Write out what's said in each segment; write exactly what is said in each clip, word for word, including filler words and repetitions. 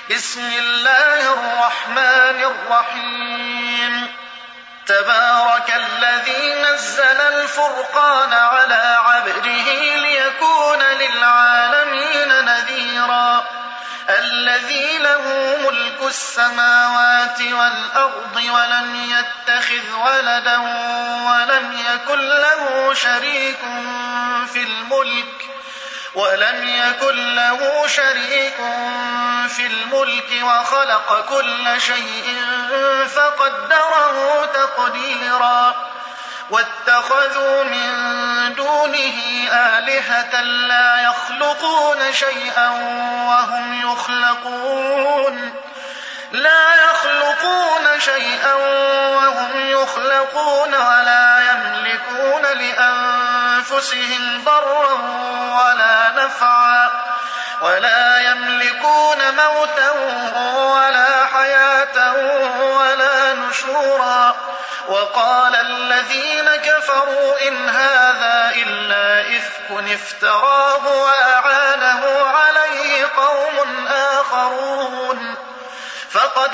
بسم الله الرحمن الرحيم تبارك الذي نزل الفرقان على عبده ليكون للعالمين نذيرا الذي له ملك السماوات والأرض ولم يتخذ ولدا ولم يكن له شريك في الملك ولم يكن له شريك في الملك وخلق كل شيء فقدره تقديرا واتخذوا من دونه آلهة لا يخلقون شيئا وهم يخلقون لا يخلقون شيئا وهم يخلقون ولا يملكون لأنفسهم ضرا ولا نفعا ولا يملكون موتا ولا حياة ولا نشورا وقال الذين كفروا إن هذا إلا إفك افتراه وأعانه عليه قوم آخرون فقد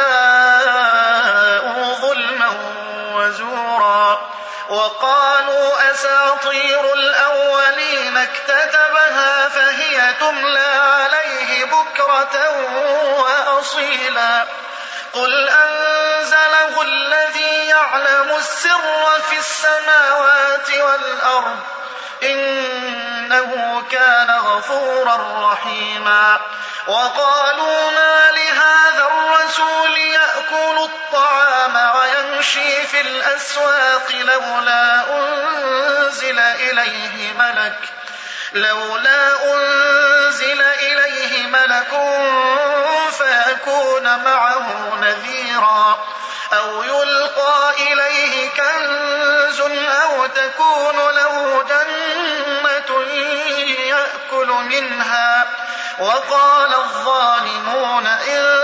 جاءوا ظلما وزورا وقالوا أساطير الأولين اكتتبها فهي تملى عليه بكرة وأصيلا قل أنزله الذي يعلم السر في السماوات والأرض إنه كان غفورا رحيما وقالوا ما لهذا الرسول يأكل الطعام ويمشي في الأسواق لولا أنزل إليه ملك لولا أنزل إليه ملك فيكون معه نذيرا أو يلقى إليه كنز أو تكون له جنة يأكل منها وقال الظالمون إن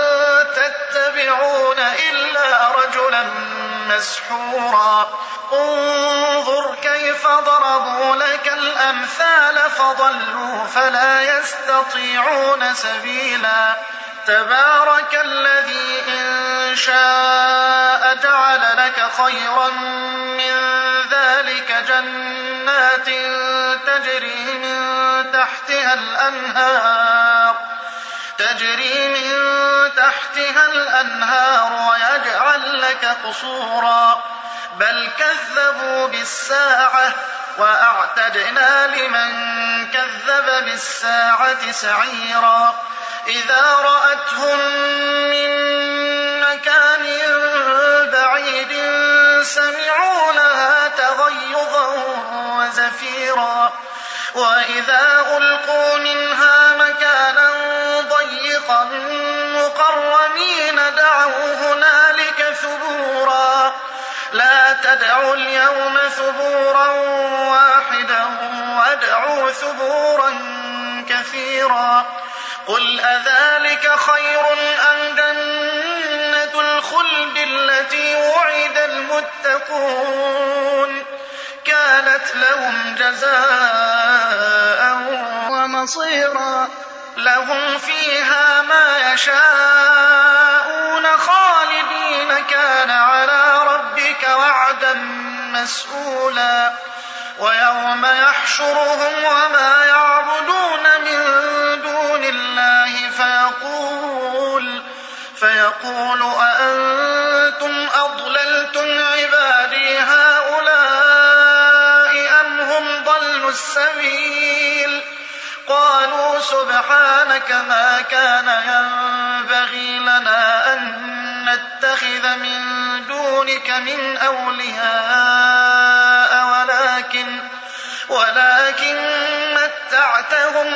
تتبعون إلا رجلا مسحورا انظر كيف ضربوا لك الأمثال فضلوا فلا يستطيعون سبيلا تبارك الذي إن شاء جعل لك خيرا من ذلك جنات تجري من تحتها الأنهار تجري من تحتها الأنهار ويجعل لك قصورا بل كذبوا بالساعة وأعتدنا لمن كذب بالساعة سعيرا إذا رأتهم من مكان بعيد سمعوا لها تغيظا وزفيرا وإذا ألقوا منها مكانا ضيقا مقرنين دعوا هنالك ثبورا لا تدعوا اليوم ثبورا واحدا وادعوا ثبورا كثيرا قل أذلك خير أم جنة الخلد التي وعد المتقون كانت لهم جزاء ومصيرا لهم فيها ما يشاءون خالدين كان على ربك وعدا مسئولا ويوم يحشرهم وما يعبدون من دون الله فيقول فيقول أأنتم أضللتم عبادي هؤلاء أم هم ضلوا السبيل قالوا سبحانك ما كان ينبغي لنا أن نتخذ من دونك من أولياء ولكن ولكن متعتهم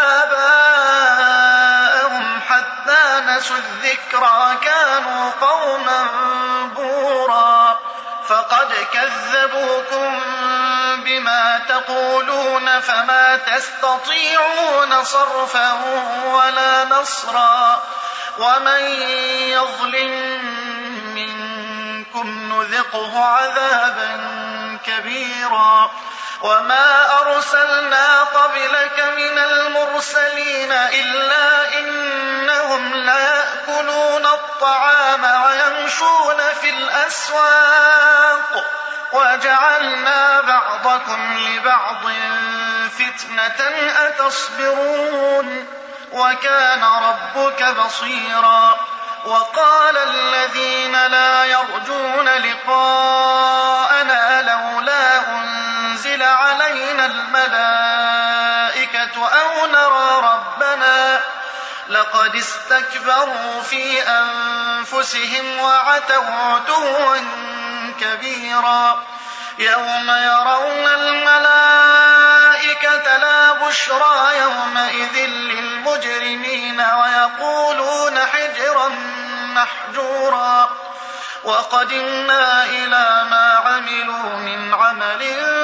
وآباءهم حتى نسوا الذكرى كانوا قوما بورا فقد كذبوكم بما تقولون فما تستطيعون صرفا ولا نصرا ومن يظلم منكم نذقه عذابا كبيرا وما أرسلنا قبلك من المرسلين إلا إنهم ليأكلون الطعام ويمشون في الأسواق وجعلنا بعضكم لبعض فتنة أتصبرون وكان ربك بصيرا. وقال الذين لا يرجون لقاءنا لولا أنزل علينا الملائكة أو نرى ربنا لقد استكبروا في أنفسهم وعتوا عتوا كبيرا. يوم يرون الملائكة لا بشرى يومئذ للمجرمين ويقولون حجرا محجورا. وقدمنا إلى ما عملوا من عمل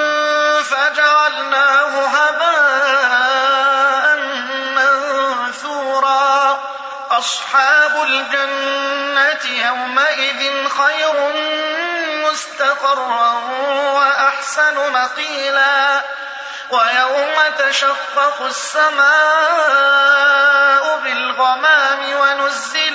فجعلناه هباء منثورا. أصحاب الجنة يومئذ خير مستقرا وأحسن مقيلا. ويوم تشقق السماء بالغمام ونزل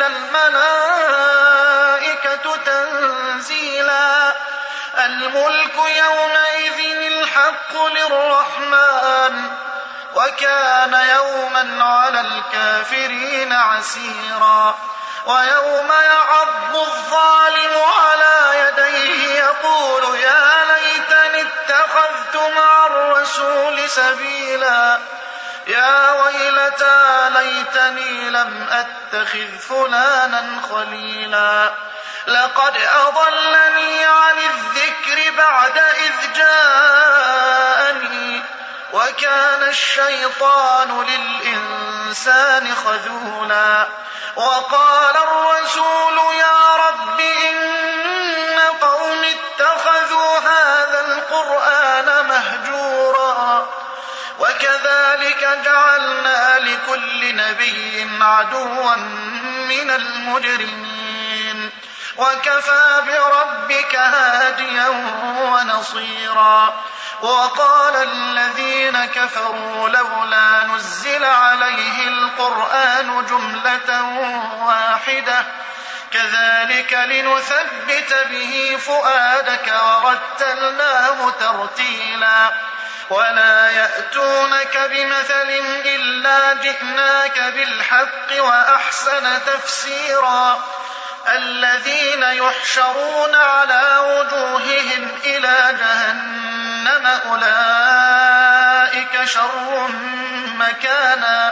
الملائكة تنزيلا. الملك يومئذ الحق للرحمن وكان يوما على الكافرين عسيرا. ويوم يعض الظالم على يديه يقول يا ليتني اتخذت مع الرسول سبيلا. يا ويلتى ليتني لم أتخذ فلانا خليلا. لقد أضلني عن الذكر بعد إذ جاءني وكان الشيطان للإنسان خذولا. وقال الرسول يا رب إن قوم اتخذوا هذا القرآن مهجورا. وكذلك جعلنا لكل نبي عدوا من المجرمين وكفى بربك هاديا ونصيرا. وقال الذين كفروا لولا نزل عليه القرآن جملة واحدة كذلك لنثبت به فؤادك ورتلناه ترتيلا. ولا يأتونك بمثل إلا جئناك بالحق وأحسن تفسيرا. الذين يحشرون على وجوههم إلى جهنم أولئك شر مكانا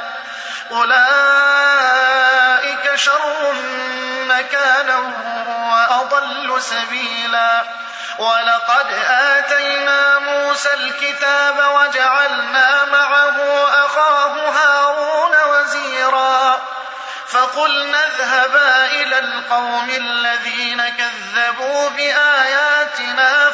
أولئك شر مكانا وأضل سبيلا. ولقد آتينا موسى الكتاب وجعلنا معه أخاه هارون وزيرا. فقلنا اذهبا إلى القوم الذين كذبوا بآياتنا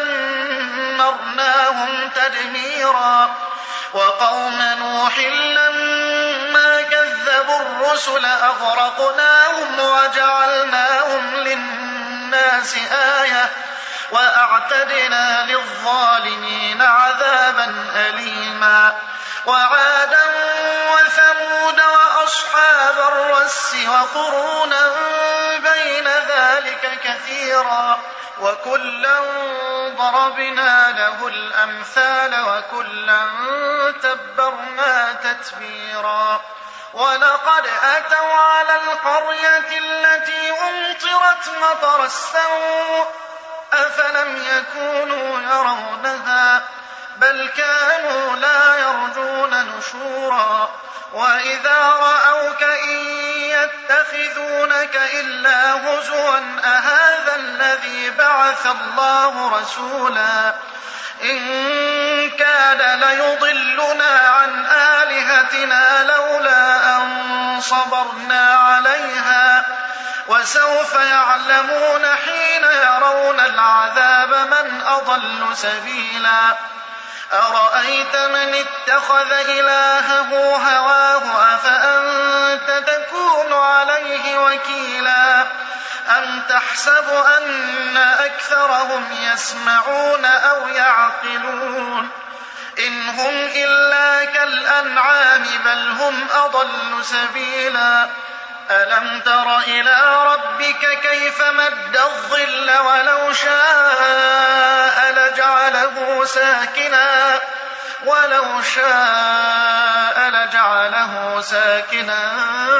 فدمرناهم تدميرا. وقوم نوح لما كذبوا الرسل أغرقناهم وجعلناهم للناس آية وأعتدنا للظالمين عذابا أليما. وعادا وثمود وأصحاب الرس وقرونا بين ذلك كثيرا وكلا ضربنا له الأمثال وكلا تبرنا تتبيرا. ولقد أتوا على القرية التي أمطرت مطر السوء أفلم يكونوا يرونها بل كانوا لا يرجون نشورا. وإذا رأوك إن يتخذونك إلا هزوا أهذا الذي بعث الله رسولا إن كاد ليضلنا عن آلهتنا لولا أن صبرنا عليها وسوف يعلمون حين يرون العذاب من أضل سبيلا. أرأيت من اتخذ إلهه هواه أفأنت تكون عليه وكيلا أم تحسب أن أكثرهم يسمعون أو يعقلون إن هم إلا كالأنعام بل هم أضل سبيلا ألم تر إلى ربك كيف مد الظل ولو شاء لجعله ساكنا ولو شاء لجعله ساكنا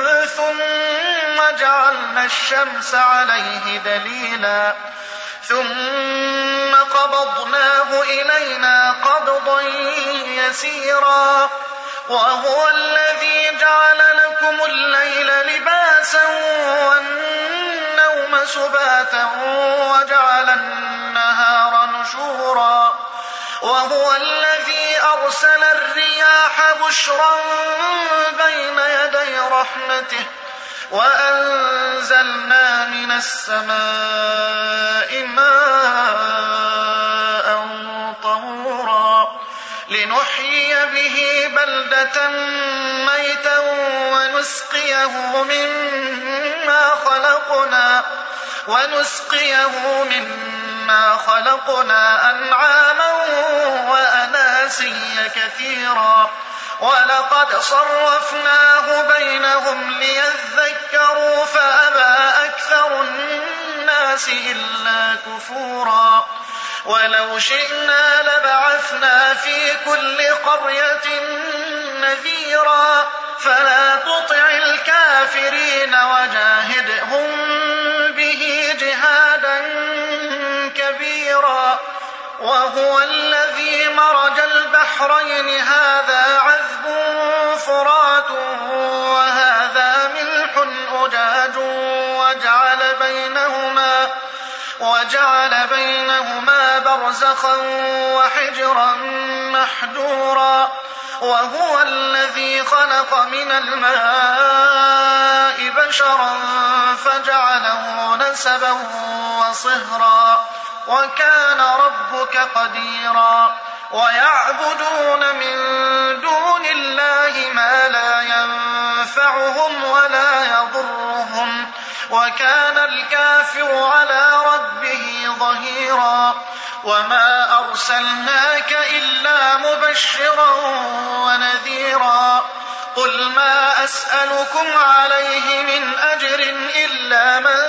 ثم جعلنا الشمس عليه دليلا ثم قبضناه إلينا قبضا يسيرا وهو الذي جعل لكم الليل لباسا والنوم سباتا وجعل النهار نشورا وهو الذي أرسل الرياح بشرا بين يدي رحمته وأنزلنا من السماء ماء طهورا لنحيي به بلدة ميتا ونسقيه مما خلقنا ونسقيه مما خلقنا أنعاما وأناسيا كثيرا ولقد صرفناه بينهم ليذكروا فأبى أكثر الناس إلا كفورا ولو شئنا لبعثنا في كل قرية نذيرا فلا تطع الكافرين وجاهدهم به جهادا كبيرا وهو الذي مرج البحرين هذا عذب فرات وهذا ملح أجاج وجعل بينهما وجعل بينهما برزخا وحجرا محجورا وهو الذي خلق من الماء بشرا فجعله نسبا وصهرا وكان ربك قديرا ويعبدون من دون الله ما لا ينفعهم ولا يضرهم وكان الكافر على ربه ظهيرا وما أرسلناك إلا مبشرا ونذيرا قل ما أسألكم عليه من أجر إلا من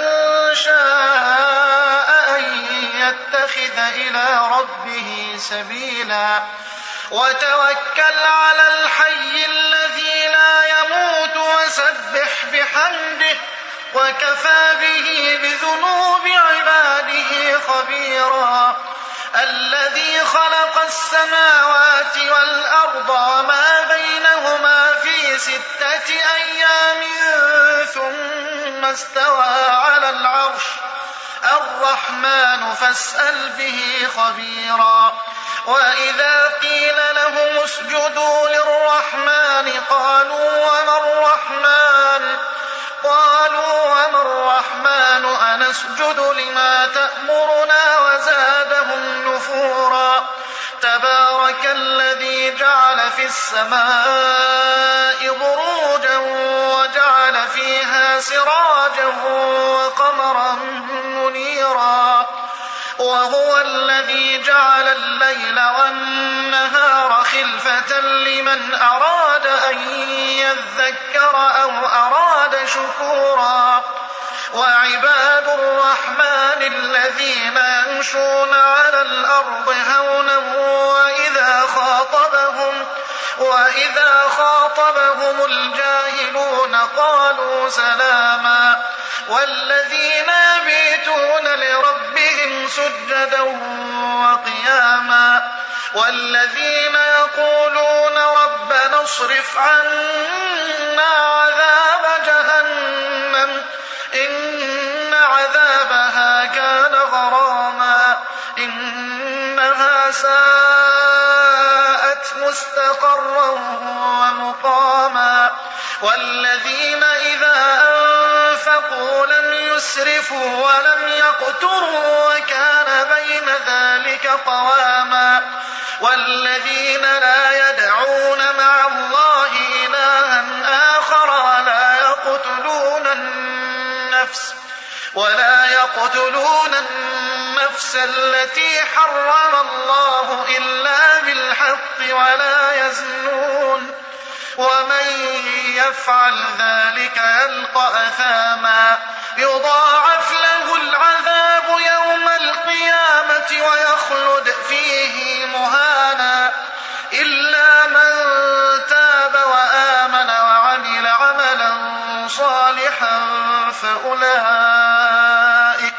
شاء أن يتخذ إلى ربه سبيلا وتوكل على الحي الذي لا يموت وسبح بحمده وكفى به بذنوب عباده خبيرا الذي خلق السماوات والأرض وما بينهما في ستة أيام ثم استوى على العرش الرحمن فاسأل به خبيرا وإذا قيل لهم اسجدوا للرحمن قالوا وما الرحمن قالوا وما الرحمن أنسجد لما تأمرنا وزادهم نفورا تبارك الذي جعل في السماء بروجا وجعل فيها سراجا وقمرا منيرا وهو الذي جعل الليل والنهار خلفة لمن أراد أن يذكر أو أراد شكورا وعباد الرحمن الذين يمشون على الأرض هونا وإذا خاطبهم وإذا خاطبهم الجاهلون قالوا سلاما والذين يبيتون لربهم سجدا وقياما والذين يقولون ربنا اصرف عنا عذاب جهنم إن عذابها كان غراما إنها ساءت مستقرا ومقاما والذين إذا أنفقوا لم يسرفوا ولم يقتروا وكان بين ذلك قواما والذين لا يدعون مع الله إلها آخر ولا يقتلون النفس ولا يقتلون النفس التي حرم الله إلا بالحق ولا يزنون ومن يفعل ذلك يلقى أثاما يضاعف له العذاب يوم القيامة ويخلد فيه مهانا إلا من تاب وآمن وعمل عملا صالحا فأولئك,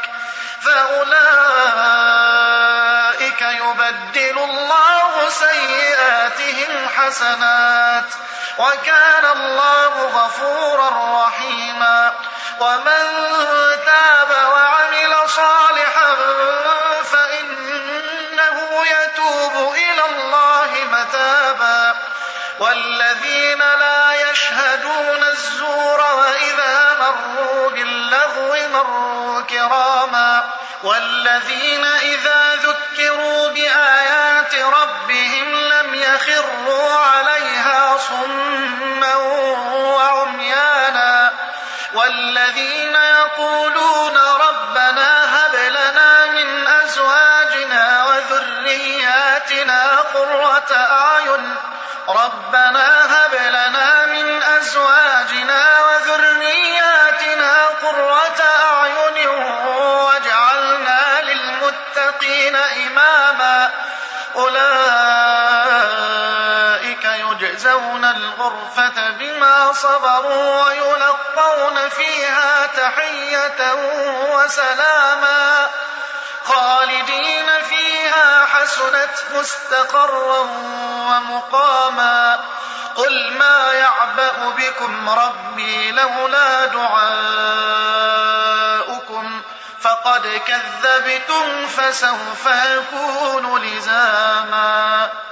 فأولئك يبدل الله سيئاتهم حسنات وكان الله غفورا رحيما ومن تاب وعمل صالحا فإنه يتوب إلى الله متابا والذين لا يشهدون الزور وإذا مروا باللغو مروا كراما والذين إذا ذكروا بآيات ربهم لم يخروا عليها صما وعميانا والذين يقولون ربنا هب لنا من أزواجنا وذرياتنا قرة أعين ربنا هب لنا من أزواجنا وذرياتنا قرة أعين واجعلنا للمتقين إماما أولئك يجزون الغرفة بما صبروا ويلقون فيها تحية وسلاما خالدين فيها حسنت مستقرا ومقاما قل ما يعبأ بكم ربي لولا دعاؤكم فقد كذبتم فسوف يكون لزاما.